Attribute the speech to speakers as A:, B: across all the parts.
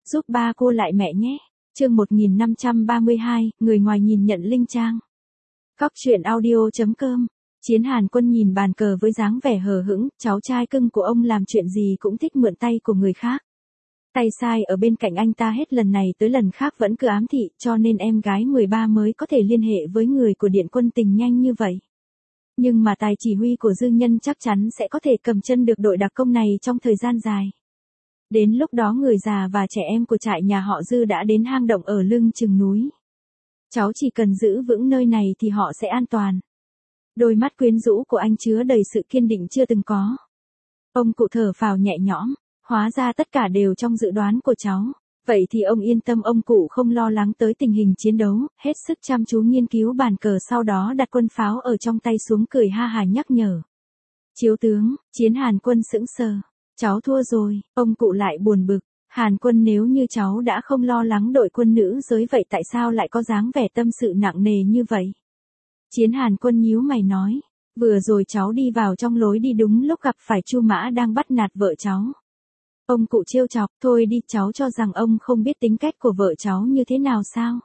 A: giúp ba cô lại mẹ nhé. Chương 1532, người ngoài nhìn nhận linh trang. Cóc truyện audio.com. Chiến Hàn Quân nhìn bàn cờ với dáng vẻ hờ hững, cháu trai cưng của ông làm chuyện gì cũng thích mượn tay của người khác. Tay sai ở bên cạnh anh ta hết lần này tới lần khác vẫn cứ ám thị, cho nên em gái 13 mới có thể liên hệ với người của Điện Quân Tình nhanh như vậy. Nhưng mà tài chỉ huy của Dương Nhân chắc chắn sẽ có thể cầm chân được đội đặc công này trong thời gian dài. Đến lúc đó người già và trẻ em của trại nhà họ Dư đã đến hang động ở lưng chừng núi. Cháu chỉ cần giữ vững nơi này thì họ sẽ an toàn. Đôi mắt quyến rũ của anh chứa đầy sự kiên định chưa từng có. Ông cụ thở phào nhẹ nhõm, hóa ra tất cả đều trong dự đoán của cháu. Vậy thì ông yên tâm, ông cụ không lo lắng tới tình hình chiến đấu, hết sức chăm chú nghiên cứu bàn cờ, sau đó đặt quân pháo ở trong tay xuống cười ha hả nhắc nhở. Chiếu tướng, Chiến Hàn Quân sững sờ. Cháu thua rồi, ông cụ lại buồn bực. Hàn Quân, nếu như cháu đã không lo lắng đội quân nữ giới vậy tại sao lại có dáng vẻ tâm sự nặng nề như vậy? Chiến Hàn Quân nhíu mày nói, vừa rồi cháu đi vào trong lối đi đúng lúc gặp phải Chu Mã đang bắt nạt vợ cháu. Ông cụ trêu chọc, thôi đi, cháu cho rằng ông không biết tính cách của vợ cháu như thế nào sao?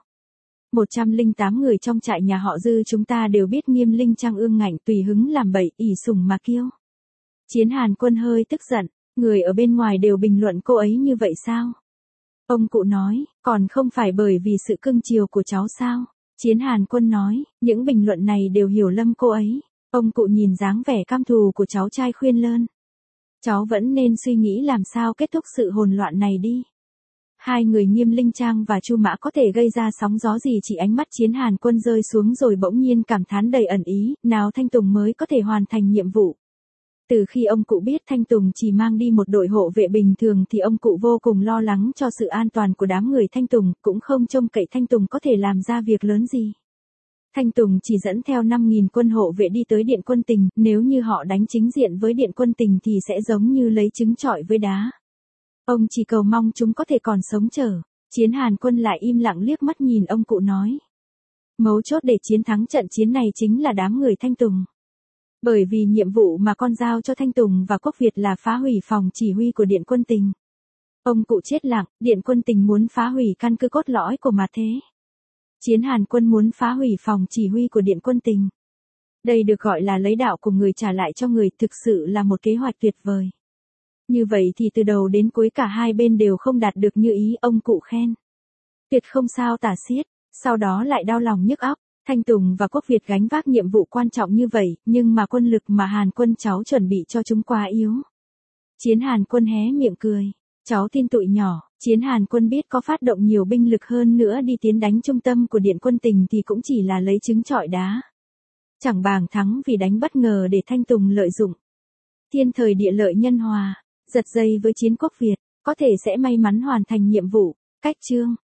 A: 108 người trong trại nhà họ Dư chúng ta đều biết Nghiêm Linh Trang ương ngạnh tùy hứng làm bậy, ỷ sủng mà kiêu. Chiến Hàn Quân hơi tức giận, người ở bên ngoài đều bình luận cô ấy như vậy sao? Ông cụ nói, còn không phải bởi vì sự cưng chiều của cháu sao? Chiến Hàn Quân nói, những bình luận này đều hiểu lầm cô ấy. Ông cụ nhìn dáng vẻ cam thù của cháu trai khuyên lơn. Cháu vẫn nên suy nghĩ làm sao kết thúc sự hỗn loạn này đi. Hai người Nghiêm Linh Trang và Chu Mã có thể gây ra sóng gió gì? Chỉ ánh mắt Chiến Hàn Quân rơi xuống rồi bỗng nhiên cảm thán đầy ẩn ý, nào Thanh Tùng mới có thể hoàn thành nhiệm vụ. Từ khi ông cụ biết Thanh Tùng chỉ mang đi một đội hộ vệ bình thường thì ông cụ vô cùng lo lắng cho sự an toàn của đám người Thanh Tùng, cũng không trông cậy Thanh Tùng có thể làm ra việc lớn gì. Thanh Tùng chỉ dẫn theo 5.000 quân hộ vệ đi tới Điện Quân Tình, nếu như họ đánh chính diện với Điện Quân Tình thì sẽ giống như lấy trứng trọi với đá. Ông chỉ cầu mong chúng có thể còn sống trở. Chiến Hàn Quân lại im lặng liếc mắt nhìn ông cụ nói. Mấu chốt để chiến thắng trận chiến này chính là đám người Thanh Tùng. Bởi vì nhiệm vụ mà con giao cho Thanh Tùng và Quốc Việt là phá hủy phòng chỉ huy của Điện Quân Tình. Ông cụ chết lặng, Điện Quân Tình muốn phá hủy căn cứ cốt lõi của Mạt Thế. Chiến Hàn Quân muốn phá hủy phòng chỉ huy của Điện Quân Tình. Đây được gọi là lấy đạo của người trả lại cho người, thực sự là một kế hoạch tuyệt vời. Như vậy thì từ đầu đến cuối cả hai bên đều không đạt được như ý, ông cụ khen. Tuyệt không sao tả xiết, sau đó lại đau lòng nhức óc. Thanh Tùng và Quốc Việt gánh vác nhiệm vụ quan trọng như vậy, nhưng mà quân lực mà Hàn Quân cháu chuẩn bị cho chúng quá yếu. Chiến Hàn Quân hé miệng cười. Cháu tin tụi nhỏ, Chiến Hàn Quân biết có phát động nhiều binh lực hơn nữa đi tiến đánh trung tâm của Điện Quân Tình thì cũng chỉ là lấy trứng trọi đá. Chẳng bằng thắng vì đánh bất ngờ để Thanh Tùng lợi dụng. Thiên thời địa lợi nhân hòa, giật dây với chiến Quốc Việt, có thể sẽ may mắn hoàn thành nhiệm vụ. Cách chương.